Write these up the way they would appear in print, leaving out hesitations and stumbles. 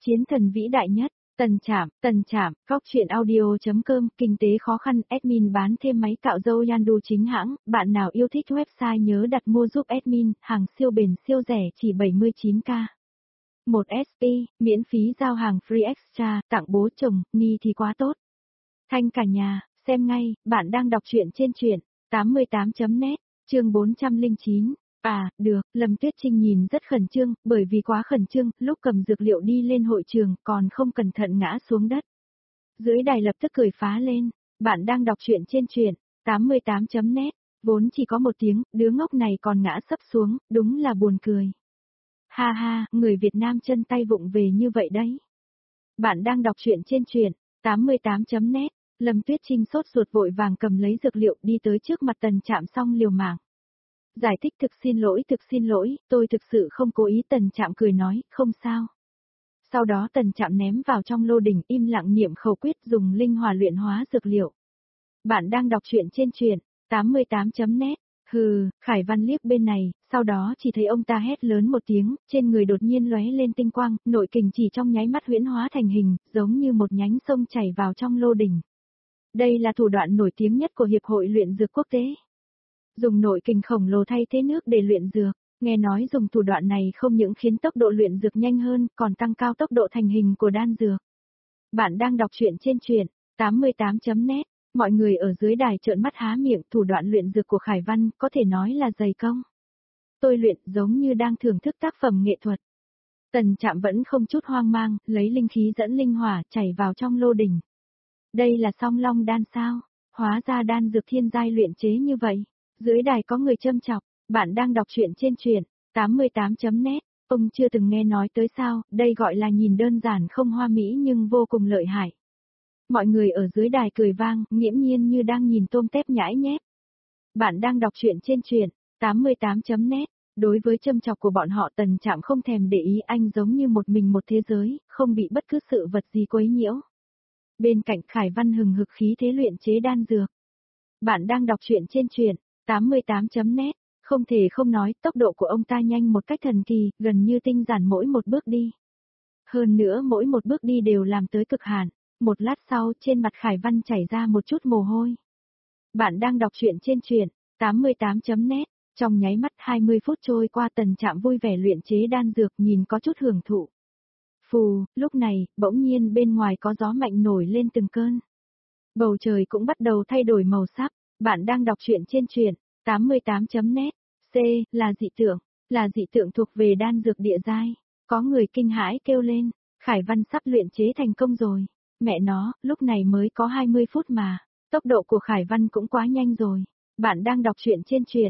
Chiến thần vĩ đại nhất, Tần Trạm, góc truyện audio.com, kinh tế khó khăn, admin bán thêm máy cạo râu Yandu chính hãng, bạn nào yêu thích website nhớ đặt mua giúp admin, hàng siêu bền siêu rẻ chỉ 79k. 1 SP, miễn phí giao hàng free extra, tặng bố chồng, ni thì quá tốt. Thanh cả nhà, xem ngay, bạn đang đọc truyện trên truyện 88.net, chương 409. À, được, Lâm Tuyết Trinh nhìn rất khẩn trương, bởi vì quá khẩn trương, lúc cầm dược liệu đi lên hội trường, còn không cẩn thận ngã xuống đất. Dưới đài lập tức cười phá lên, bạn đang đọc truyện trên truyện 88.net, vốn chỉ có một tiếng, đứa ngốc này còn ngã sấp xuống, đúng là buồn cười. Ha ha, người Việt Nam chân tay vụng về như vậy đấy. Bạn đang đọc truyện trên truyện 88.net, Lâm Tuyết Trinh sốt ruột vội vàng cầm lấy dược liệu đi tới trước mặt Tần Trạm xong liều mạng. Giải thích thực xin lỗi, tôi thực sự không cố ý. Tần Trạm cười nói, không sao. Sau đó Tần Trạm ném vào trong lô đỉnh im lặng niệm khẩu quyết dùng linh hỏa luyện hóa dược liệu. Bạn đang đọc truyện trên truyện 88.net, hừ, Khải Văn liếc bên này, sau đó chỉ thấy ông ta hét lớn một tiếng, trên người đột nhiên lóe lên tinh quang, nội kình chỉ trong nháy mắt huyễn hóa thành hình, giống như một nhánh sông chảy vào trong lô đỉnh. Đây là thủ đoạn nổi tiếng nhất của Hiệp hội luyện dược quốc tế. Dùng nội kình khổng lồ thay thế nước để luyện dược, nghe nói dùng thủ đoạn này không những khiến tốc độ luyện dược nhanh hơn, còn tăng cao tốc độ thành hình của đan dược. Bạn đang đọc truyện trên truyện 88.net, mọi người ở dưới đài trợn mắt há miệng, thủ đoạn luyện dược của Khải Văn có thể nói là dày công. Tôi luyện giống như đang thưởng thức tác phẩm nghệ thuật. Tần Trạm vẫn không chút hoang mang, lấy linh khí dẫn linh hỏa chảy vào trong lô đỉnh. Đây là Song Long đan sao? Hóa ra đan dược thiên giai luyện chế như vậy. Dưới đài có người châm chọc, bạn đang đọc truyện trên truyện 88.net, ông chưa từng nghe nói tới sao, đây gọi là nhìn đơn giản không hoa mỹ nhưng vô cùng lợi hại. Mọi người ở dưới đài cười vang, nghiễm nhiên như đang nhìn tôm tép nhãi nhép. Bạn đang đọc truyện trên truyện 88.net, đối với châm chọc của bọn họ Tần Trạm không thèm để ý, anh giống như một mình một thế giới, không bị bất cứ sự vật gì quấy nhiễu. Bên cạnh Khải Văn hừng hực khí thế luyện chế đan dược. Bạn đang đọc truyện trên truyện 88.net, không thể không nói, tốc độ của ông ta nhanh một cách thần kỳ, gần như tinh giản mỗi một bước đi. Hơn nữa mỗi một bước đi đều làm tới cực hạn, một lát sau trên mặt Khải Văn chảy ra một chút mồ hôi. Bạn đang đọc truyện trên truyện 88.net, trong nháy mắt 20 phút trôi qua Tần Trạm vui vẻ luyện chế đan dược nhìn có chút hưởng thụ. Phù, lúc này, bỗng nhiên bên ngoài có gió mạnh nổi lên từng cơn. Bầu trời cũng bắt đầu thay đổi màu sắc. Bạn đang đọc truyện trên truyện 88.net, C, là dị tượng thuộc về đan dược địa giai. Có người kinh hãi kêu lên, Khải Văn sắp luyện chế thành công rồi. Mẹ nó, lúc này mới có 20 phút mà, tốc độ của Khải Văn cũng quá nhanh rồi. Bạn đang đọc truyện trên truyện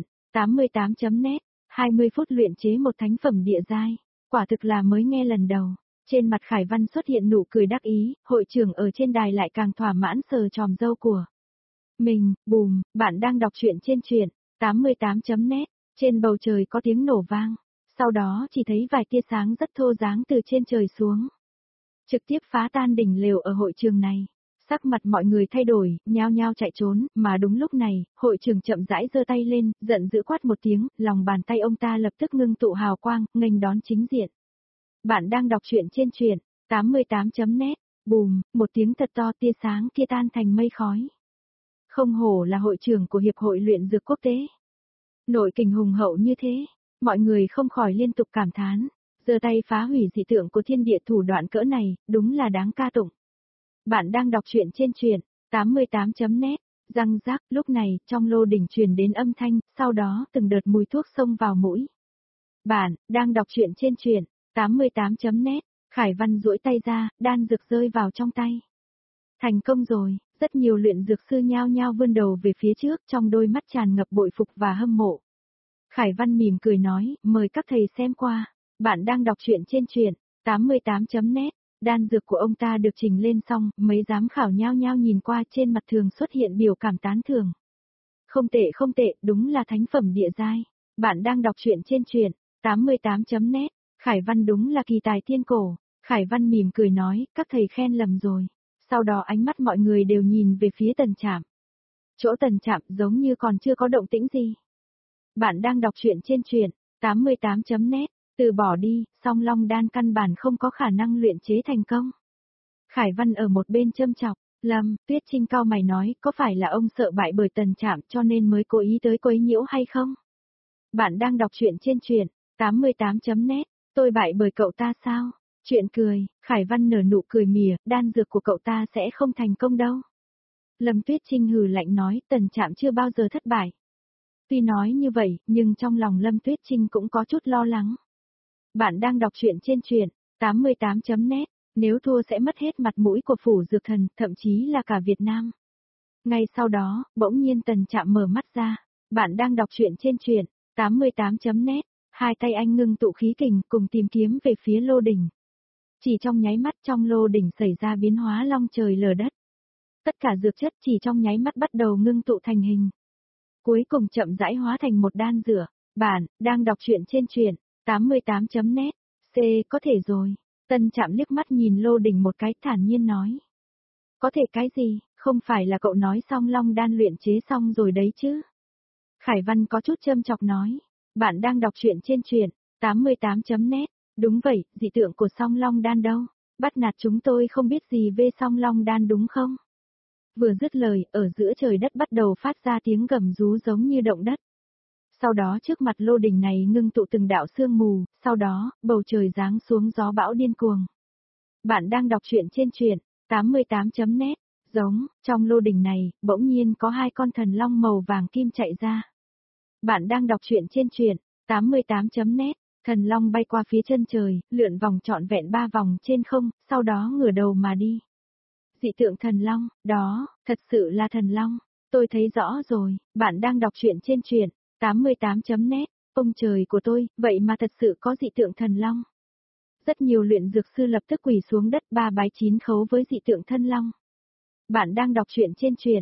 88.net, 20 phút luyện chế một thánh phẩm địa giai, quả thực là mới nghe lần đầu. Trên mặt Khải Văn xuất hiện nụ cười đắc ý, hội trưởng ở trên đài lại càng thỏa mãn sờ tròm râu của mình. Bùm, bạn đang đọc truyện trên truyện 88.net, trên bầu trời có tiếng nổ vang, sau đó chỉ thấy vài tia sáng rất thô giáng từ trên trời xuống, trực tiếp phá tan đỉnh lều ở hội trường này. Sắc mặt mọi người thay đổi, nhao nhao chạy trốn, mà đúng lúc này, hội trưởng chậm rãi giơ tay lên, giận dữ quát một tiếng, lòng bàn tay ông ta lập tức ngưng tụ hào quang, nghênh đón chính diện. Bạn đang đọc truyện trên truyện 88.net, bùm, một tiếng thật to, tia sáng kia tan thành mây khói. Không hổ là hội trưởng của Hiệp hội luyện dược quốc tế. Nội kình hùng hậu như thế, mọi người không khỏi liên tục cảm thán, giơ tay phá hủy dị tượng của thiên địa, thủ đoạn cỡ này, đúng là đáng ca tụng. Bạn đang đọc truyện trên truyện 88.net, răng rác, lúc này, trong lô đỉnh truyền đến âm thanh, sau đó từng đợt mùi thuốc xông vào mũi. Bạn đang đọc truyện trên truyện 88.net, Khải Văn duỗi tay ra, đan dược rơi vào trong tay. Thành công rồi, rất nhiều luyện dược sư nhao nhao vươn đầu về phía trước, trong đôi mắt tràn ngập bội phục và hâm mộ. Khải Văn mỉm cười nói, mời các thầy xem qua. Bạn đang đọc truyện trên truyện 88.net, đan dược của ông ta được trình lên xong, mấy giám khảo nhao nhao nhìn qua, trên mặt thường xuất hiện biểu cảm tán thưởng. Không tệ, đúng là thánh phẩm địa giai. Bạn đang đọc truyện trên truyện 88.net, Khải Văn đúng là kỳ tài thiên cổ. Khải Văn mỉm cười nói, các thầy khen lầm rồi. Sau đó ánh mắt mọi người đều nhìn về phía Tần Trạm. Chỗ Tần Trạm giống như còn chưa có động tĩnh gì. Bạn đang đọc truyện trên truyện 88.net, Từ bỏ đi, song long đan căn bản không có khả năng luyện chế thành công. Khải Văn ở một bên châm chọc, Lâm, Tuyết Trinh cau mày nói, có phải là ông sợ bại bởi Tần Trạm cho nên mới cố ý tới quấy nhiễu hay không? Bạn đang đọc truyện trên truyện 88.net, tôi bại bởi cậu ta sao? Chuyện cười, Khải Văn nở nụ cười mỉa, đan dược của cậu ta sẽ không thành công đâu. Lâm Tuyết Trinh hừ lạnh nói, Tần Trạm chưa bao giờ thất bại. Tuy nói như vậy, nhưng trong lòng Lâm Tuyết Trinh cũng có chút lo lắng. Bạn đang đọc truyện trên truyện 88.net, nếu thua sẽ mất hết mặt mũi của phủ dược thần, thậm chí là cả Việt Nam. Ngay sau đó, bỗng nhiên Tần Trạm mở mắt ra. Bạn đang đọc truyện trên truyện 88.net, hai tay anh ngưng tụ khí kình cùng tìm kiếm về phía lô đỉnh. Chỉ trong nháy mắt trong lô đỉnh xảy ra biến hóa long trời lở đất. Tất cả dược chất chỉ trong nháy mắt bắt đầu ngưng tụ thành hình. Cuối cùng chậm rãi hóa thành một đan dược. Bạn đang đọc truyện trên truyện 88.net, C có thể rồi. Tần Trạm liếc mắt nhìn lô đỉnh một cái thản nhiên nói. Có thể cái gì, không phải là cậu nói xong long đan luyện chế xong rồi đấy chứ? Khải Văn có chút châm chọc nói. Bạn đang đọc truyện trên truyện 88.net, đúng vậy, dị tượng của song long đan đâu? Bắt nạt chúng tôi không biết gì về song long đan đúng không? Vừa dứt lời, ở giữa trời đất bắt đầu phát ra tiếng gầm rú giống như động đất. Sau đó trước mặt lô đỉnh này ngưng tụ từng đạo sương mù, sau đó, bầu trời giáng xuống gió bão điên cuồng. Bạn đang đọc truyện trên truyện 88.net, giống, trong lô đỉnh này, bỗng nhiên có hai con thần long màu vàng kim chạy ra. Bạn đang đọc truyện trên truyện 88.net, thần long bay qua phía chân trời, lượn vòng trọn vẹn 3 vòng trên không, sau đó ngửa đầu mà đi. Dị tượng thần long, đó, thật sự là thần long, tôi thấy rõ rồi, bạn đang đọc truyện trên truyện 88.net, ông trời của tôi, vậy mà thật sự có dị tượng thần long. Rất nhiều luyện dược sư lập tức quỳ xuống đất ba bái chín khấu với dị tượng thân long. Bạn đang đọc truyện trên truyện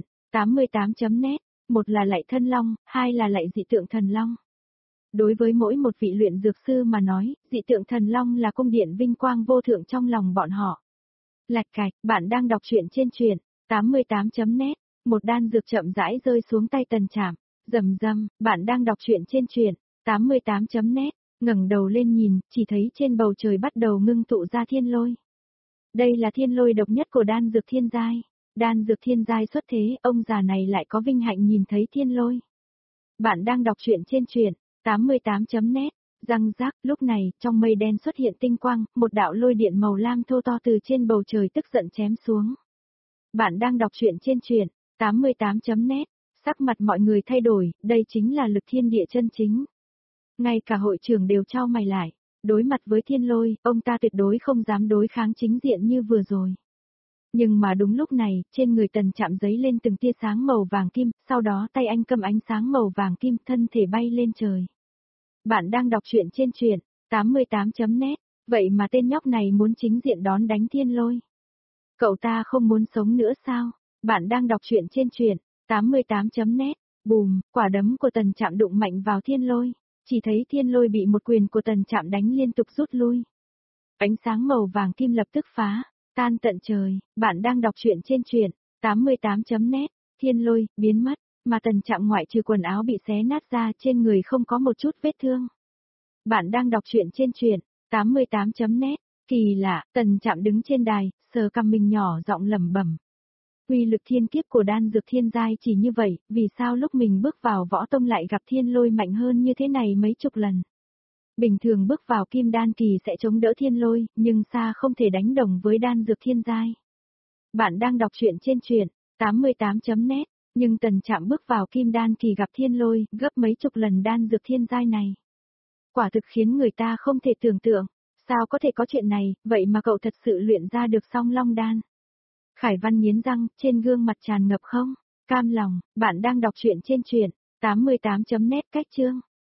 88.net, một là lạy thân long, hai là lạy dị tượng thần long. Đối với mỗi một vị luyện dược sư mà nói, dị tượng thần long là cung điện vinh quang vô thượng trong lòng bọn họ. Lạch cạch, bạn đang đọc truyện trên truyện 88.net, một đan dược chậm rãi rơi xuống tay Tần Trạm. Rầm rầm, bạn đang đọc truyện trên truyện 88.net, ngẩng đầu lên nhìn, chỉ thấy trên bầu trời bắt đầu ngưng tụ ra thiên lôi. Đây là thiên lôi độc nhất của đan dược thiên giai. Đan dược thiên giai xuất thế, ông già này lại có vinh hạnh nhìn thấy thiên lôi. Bạn đang đọc truyện trên truyện 88.net, răng rác, lúc này, trong mây đen xuất hiện tinh quang, một đạo lôi điện màu lam thô to từ trên bầu trời tức giận chém xuống. Bạn đang đọc truyện trên truyện 88.net, sắc mặt mọi người thay đổi, đây chính là lực thiên địa chân chính. Ngay cả hội trưởng đều chau mày lại, đối mặt với thiên lôi, ông ta tuyệt đối không dám đối kháng chính diện như vừa rồi. Nhưng mà đúng lúc này, trên người Tần Trạm giấy lên từng tia sáng màu vàng kim, sau đó tay anh cầm ánh sáng màu vàng kim, thân thể bay lên trời. Bạn đang đọc truyện trên truyện 88.net, vậy mà tên nhóc này muốn chính diện đón đánh thiên lôi. Cậu ta không muốn sống nữa sao? Bạn đang đọc truyện trên truyện 88.net, bùm, quả đấm của Tần Trạm đụng mạnh vào thiên lôi, chỉ thấy thiên lôi bị một quyền của Tần Trạm đánh liên tục rút lui. Ánh sáng màu vàng kim lập tức phá, tan tận trời, bạn đang đọc truyện trên truyện 88.net, thiên lôi, biến mất, mà Tần Trạm ngoại trừ quần áo bị xé nát ra trên người không có một chút vết thương. Bạn đang đọc truyện trên truyện 88.net, kỳ lạ, Tần Trạm đứng trên đài, sờ cằm mình nhỏ giọng lẩm bẩm. Uy lực thiên kiếp của đan dược thiên giai chỉ như vậy, vì sao lúc mình bước vào võ tông lại gặp thiên lôi mạnh hơn như thế này mấy chục lần. Bình thường bước vào kim đan kỳ sẽ chống đỡ thiên lôi, nhưng xa không thể đánh đồng với đan dược thiên giai. Bạn đang đọc truyện trên truyện 88.net, nhưng Tần Trạm bước vào kim đan kỳ gặp thiên lôi, gấp mấy chục lần đan dược thiên giai này. Quả thực khiến người ta không thể tưởng tượng, sao có thể có chuyện này, vậy mà cậu thật sự luyện ra được song long đan. Khải Văn nghiến răng, trên gương mặt tràn ngập không cam lòng, bạn đang đọc truyện trên truyện 88.net cách chương.